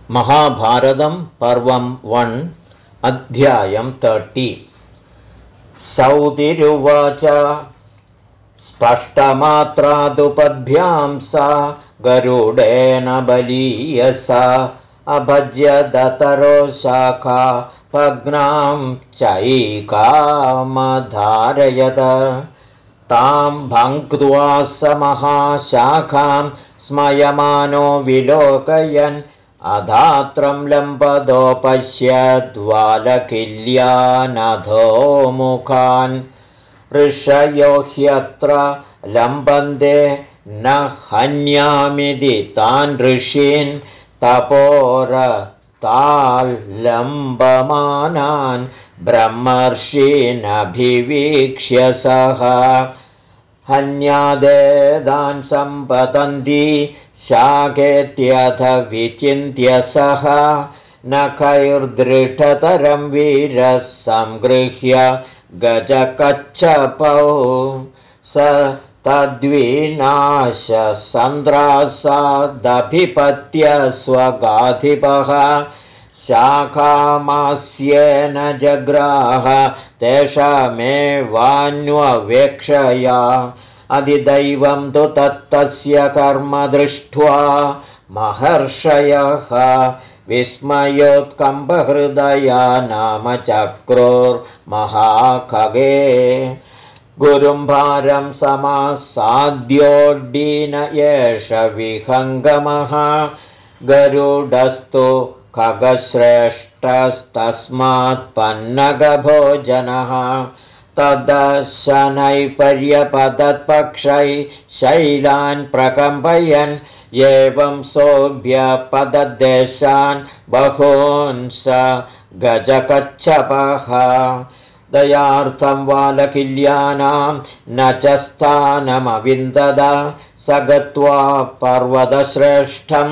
महाभारतं पर्वं 1 अध्यायं 30। सौतिरुवाच स्पष्टमात्रादुपद्भ्यां सा गरुडेन बलीयसा अभज्यदतरो शाखा भग्नां चैकामधारयत तां भङ्क्त्वा स महाशाखां स्मयमानो विलोकयन् अधात्रं लम्बदो पश्यद्वालकिल्यानधोमुखान् ऋषयो ह्यत्र लम्बन्ते न हन्यामिति तान् ऋषीन् तपोरताल्लम्बमानान् ब्रह्मर्षीनभिवीक्ष्य सः हन्यादेदान् सम्पतन्ति शाकेत्यथ विचिन्त्य सः नखैर्दृढतरं वीरः संगृह्य गजकच्छपौ स तद्विनाशसन्द्रासादभिपत्य स्वगाधिपः शाखामास्येन जग्राह तेषामेवान्ववेक्षया अधिदैवं तु तत्तस्य कर्म दृष्ट्वा महर्षयः विस्मयोत्कम्पहृदया नाम चक्रोर्महाखगे गुरुं भारं समासाद्योड्डीन एष विहङ्गमः गरुडस्तु खगश्रेष्ठस्तस्मात्पन्नगभोजनः तदशनैपर्यपदत्पक्षै शैलान् प्रकम्पयन् एवं सोऽभ्यपदद्देशान् बहून् स गजकच्छपः दयार्थं वालकिल्यानां न च स्थानमविन्दद स गत्वा पर्वतश्रेष्ठं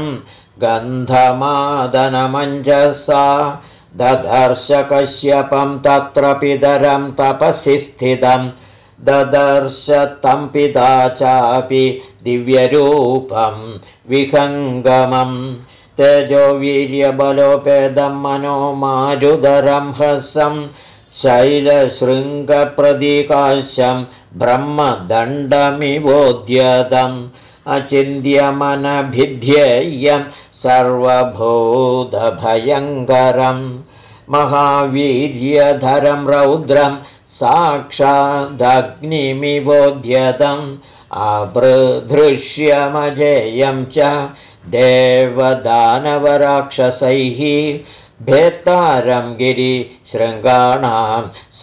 गन्धमादनमञ्जसा ददर्श कश्यपं तत्र पितरं तपसि स्थितं ददर्श तं पिता चापि दिव्यरूपं विहङ्गमं तेजो वीर्यबलोपेदं मनो मारुदरं हसं शैलशृङ्गप्रदीकाशं ब्रह्मदण्डमिवोद्यतम् अचिन्त्यमनभिध्येयं सर्वभूतभयङ्करं महावीर्यधरं रौद्रं साक्षादग्निमिवोद्यतम् अभृदृश्यमजेयं च देवदानवराक्षसैः भेत्तारं गिरिशृङ्गाणां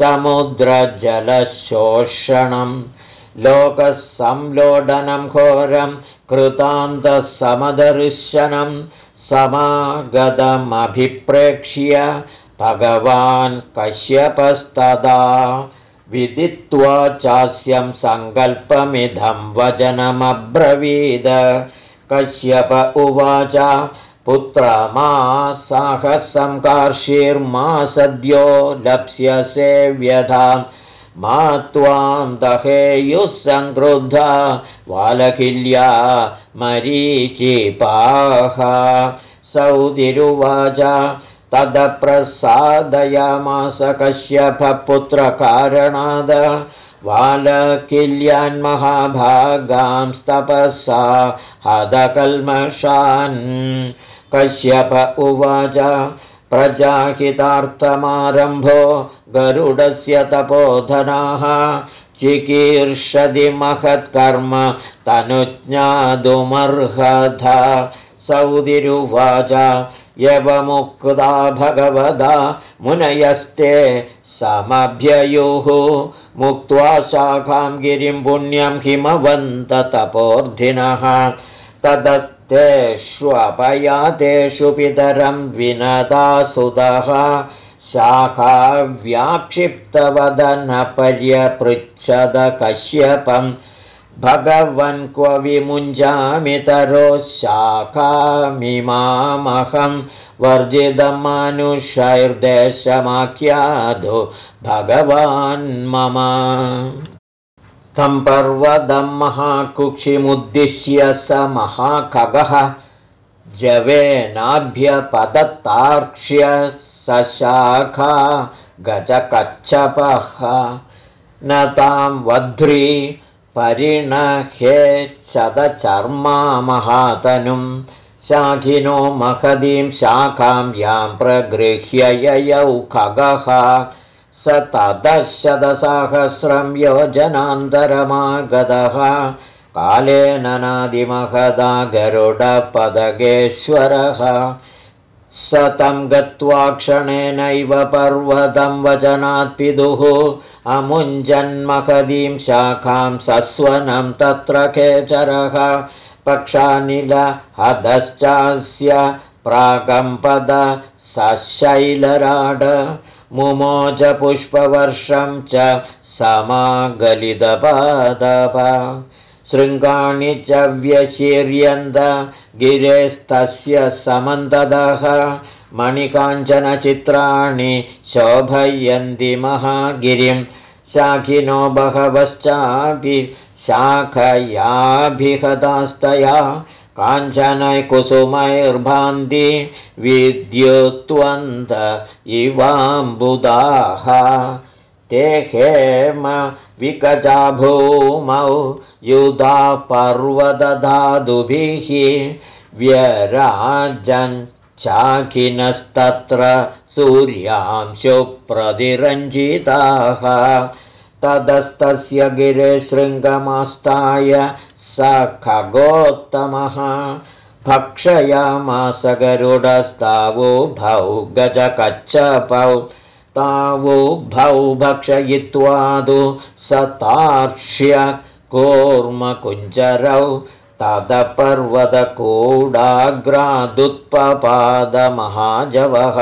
समुद्रजलशोषणं लोकसंलोडनं घोरं कृतान्तसमदर्शनं समागतमभिप्रेक्ष्य भगवान् कश्यपस्तदा विदित्वा चास्यं सङ्कल्पमिदं वचनमब्रवीद कश्यप उवाच पुत्रमा साहसं कार्षीर्मा सद्यो लप्स्यसे व्यधां मा त्वां दहेयुः संक्रुद्धा वालकिल्या मरीचिपाः सौतिरुवाच तदप्रसादयामास कश्यपपुत्रकारणाद वालकिल्यान्महाभागांस्तपसा हदकल्मषान् कश्यप उवाच प्रजाहितार्थमारम्भो गरुडस्य तपोधनाः चिकीर्षति महत्कर्म तनुज्ञातुमर्हथा सौतिरुवाच यवमुक्ता भगवदा मुनयस्ते समभ्ययुः मुक्त्वा शाखां गिरिं पुण्यं हिमवन्ततपोर्धिनः तदत्तेष्वपयातेषु पितरं विनदासुतः शाखाव्याक्षिप्तवदनपर्यपृच्छद कश्यपं भगवन् क्व विमुञ्जामि तरो शाखामिमामहं वर्जितं मनुष्यैर्देशमाख्यादो भगवान् मम तं पर्वतं महाकुक्षिमुद्दिश्य स महाखगः जवेनाभ्यपतत्तार्क्ष्य सशाखा गजकच्छपः न तां वध्री परिणह्येच्छदचर्मा महातनुं शाखिनो महदीं शाखां यां प्रगृह्य ययौ खगः स ततः योजनान्तरमागतः कालेन नादिमहदा गरुडपदगेश्वरः स तं गत्वा क्षणेनैव पर्वतं वचनात् पितुः अमुञ्जन्महदीं शाखां सस्वनं तत्र खेचरः पक्षानिलहदश्चास्य प्राकम्पद सशैलराड मुमोज पुष्पवर्षं च समागलितपादप शृङ्गाणि च व्यशीर्यन्त गिरेस्तस्य समन्ततः मणिकाञ्चनचित्राणि शोभयन्ति महागिरिं शाखिनो बहवश्चापि शाखयाभिहतास्तया काञ्चनकुसुमैर्भान्ति विद्युत्वन्त इवाम्बुदाः ते हेम विकचा भूमौ युधा पर्वतधातुभिः व्यराजन् शाखिनस्तत्र सूर्यांशु प्रतिरञ्जिताः ततस्तस्य गिरे शृङ्गमास्ताय स खगोत्तमः भक्षयामास गरुडस्तावुभौ गजकच्छपौ तावुभौ भक्षयित्वा तु सतार्क्ष्य कूर्मकुञ्जरौ तदपर्वतकूडाग्रादुत्पपादमहाजवः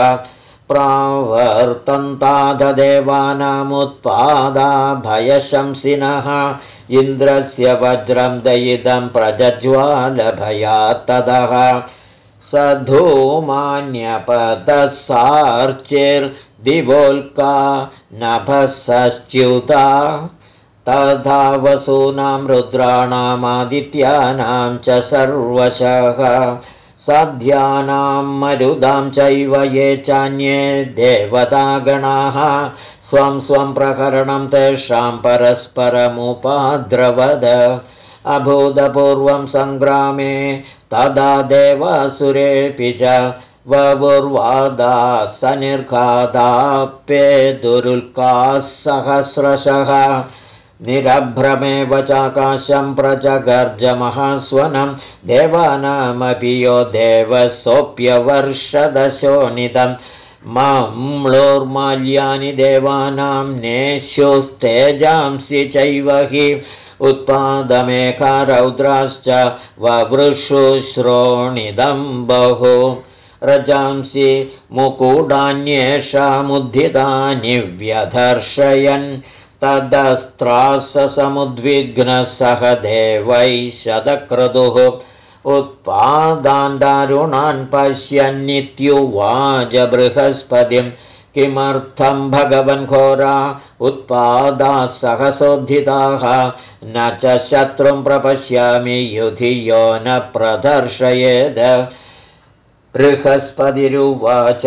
प्रावर्तन्ताददेवानामुत्पादा भयशंसिनः इन्द्रस्य वज्रं दयितं प्रजज्वालभयात्तदः स धूमान्यपतसार्चिर्दिवोल्का नभसश्च्युता तथा वसूनां रुद्राणामादित्यानां च सर्वशः सध्यानां मरुदां चैव ये चान्ये देवतागणाः स्वं स्वं प्रकरणं तेषां परस्परमुपाद्रवद अभूतपूर्वं सङ्ग्रामे तदा देवासुरेऽपि च वपुर्वादा सनिर्घाताप्येदुरुल्काः सहस्रशः निरभ्रमेव चाकाशं प्रजगर्जमहास्वनं देवानामपि यो देवसोऽप्यवर्षदशोनितं मम्लोर्माल्यानि देवानां नेष्युस्तेजांसि चैव हि उत्पादमेका रौद्राश्च ववृषुश्रोणिदं बहु रजांसि मुकुडान्येषामुद्धितानि व्यधर्षयन् तदस्त्राससमुद्विग्नः सह देवैः शतक्रतुः उत्पादान् दारुणान् पश्यन्नित्युवाच बृहस्पतिं किमर्थं भगवन् घोरा उत्पादाः सहसोद्धिताः न च शत्रुं प्रपश्यामि युधि यो न प्रदर्शयेद बृहस्पतिरुवाच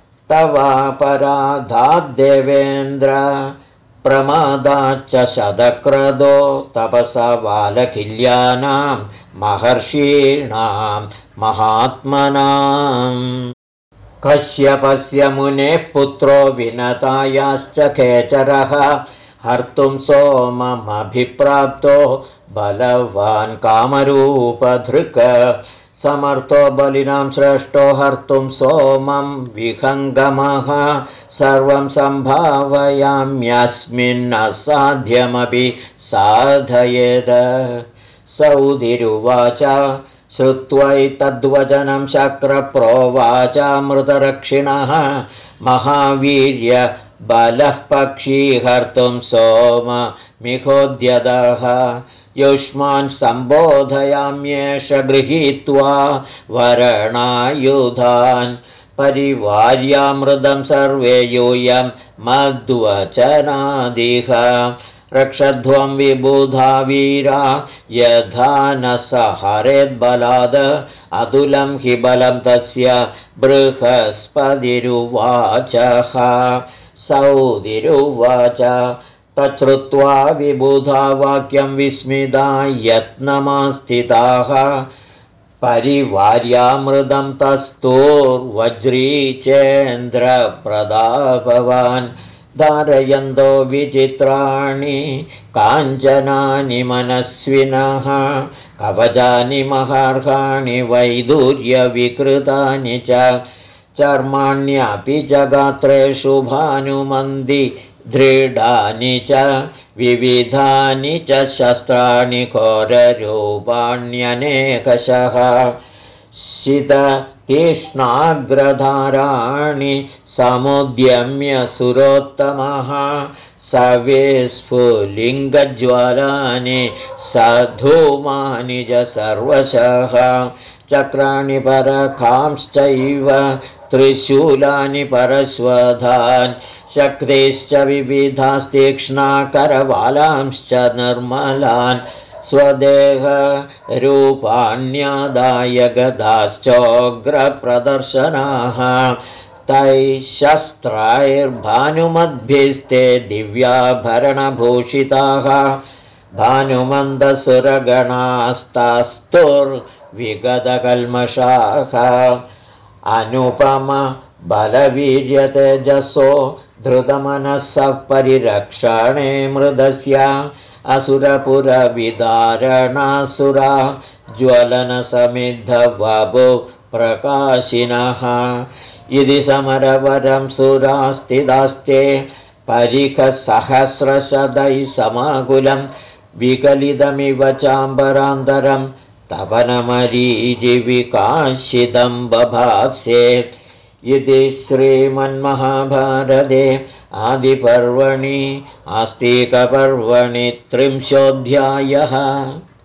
तवापराधाद्देवेन्द्र प्रमादाच्च शतक्रदो तपसा बालकिल्यानां महर्षीणां महात्मनाम् कश्यपस्य मुनेः पुत्रो विनतायाश्च खेचरः हर्तुं सोममभिप्राप्तो बलवान् कामरूपधृक् समर्थो बलिनां श्रेष्ठो हर्तुं सोमं विहङ्गमः सर्वं सम्भावयाम्यस्मिन्नसाध्यमपि साधयेद सौदिरुवाच श्रुत्वैतद्वचनं शक्रप्रोवाचामृतरक्षिणः महावीर्य बलः पक्षी हर्तुं सोममिहोद्यतः युष्मान् सम्बोधयाम्येष गृहीत्वा वरणायुधान् परिवार्यामृतं सर्वे यूयं मद्वचनादिह रक्षध्वं विबुधा वीरा यथा न स हरेद्बलाद अतुलं हि बलं तस्य बृहस्पतिरुवाचः सौदिरुवाच तच्छ्रुत्वा विबुधा वाक्यं विस्मिता यत्नमास्थिताः परिवार्यामृतं तस्तोर्वज्रीचेन्द्रप्रदाभवान् धारयन्तो विचित्राणि काञ्चनानि मनस्विनः कवचानि महार्हाणि वैदूर्यविकृतानि च चर्माण्यपि च गात्रेषु भानुमन्दी दृढानि च विविधानि च शस्त्राणि घोररूपाण्यनेकशः शीततीक्ष्णाग्रधाराणि समुद्यम्य सुरोत्तमः सविस्फुलिङ्गज्वालानि सधूमानि च सर्वशः चक्राणि परखांश्चैव त्रिशूलानि परश्वधान् शक्तिश्च विविधास्तीक्ष्णाकरवालांश्च निर्मलान् स्वदेहरूपाण्यादाय गदाश्चोग्रप्रदर्शनाः तैः शस्त्रैर्भानुमद्भिस्ते दिव्याभरणभूषिताः भानुमन्दसुरगणास्तास्तुर्विगतकल्मषाः अनुपमबलवीर्यतेजसो धृतमनसः परिरक्षणे मृदस्य असुरपुरविदारणासुरा ज्वलनसमिद्धवभु प्रकाशिनः इति समरवरं सुरास्तिदास्ते परिखसहस्रशतैः समाकुलं विकलितमिव चाम्बरान्तरं तपनमरीचिविकाशितं बभासे इति श्रीमन्महाभारते आदिपर्वणि आस्तिकपर्वणि 30 अध्यायः।